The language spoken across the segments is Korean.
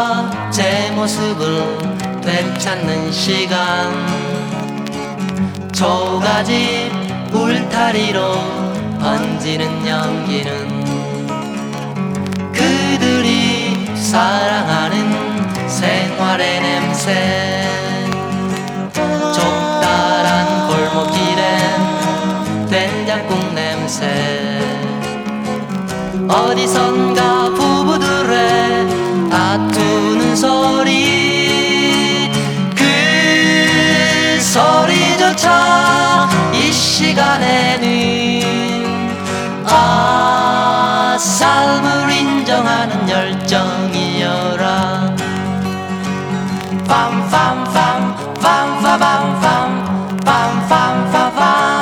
돌아와 제 모습을 되찾는 시간, 초가집 울타리로 번지는 연기는 그들이 사랑하는 생활의 냄새. 좁다란 골목길엔 된장국 냄새, 어디선가 부부들의 다투는 소리, 그 소리조차 이 시간에는 삶을 인정하는 열정이여라. 빰빰빰 빰빠밤빰 빰빰빰빰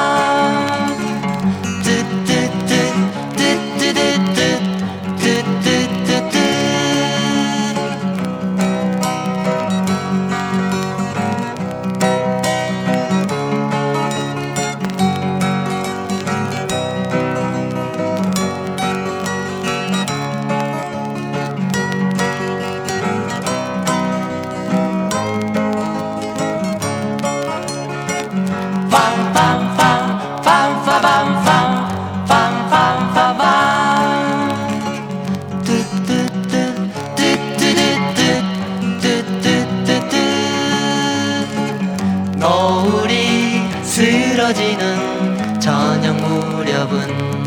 노을이 쓰러지는 저녁 무렵은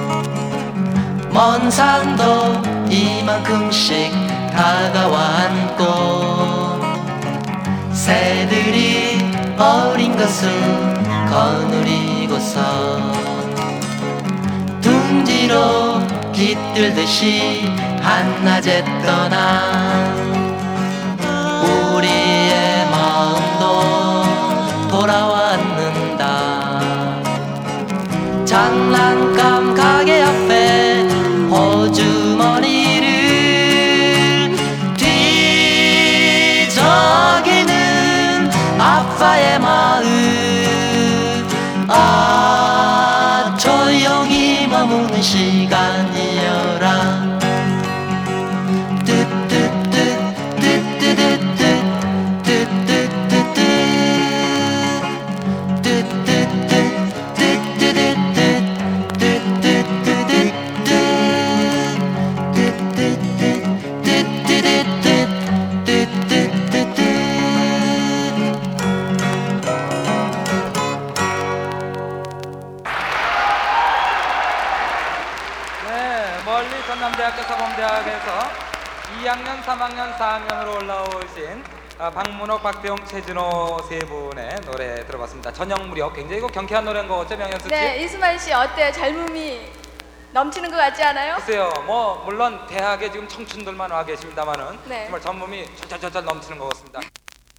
먼 산도 이만큼씩 다가와 앉고 새들이 어린 것을 거느리고서 둥지로 깃들듯이 한낮에 떠난 우리의 마음도 돌아왔는다. 장난감 가게 앞에 호주머니를 뒤적이는 아빠의 마음, 조용히 머무는 시간이여라. 멀리 전남대학교 사범대학에서 2학년, 3학년, 4학년으로 올라오신 박문옥, 박대용, 최진호 세 분의 노래 들어봤습니다. 저녁무렵 굉장히 경쾌한 노래인 거 어째 명현수 씨? 네, 이수만 씨 어때요? 젊음이 넘치는 것 같지 않아요? 글쎄요, 물론 대학에 지금 청춘들만 와 계십니다만은 네. 정말 젊음이 절절절절 넘치는 것 같습니다.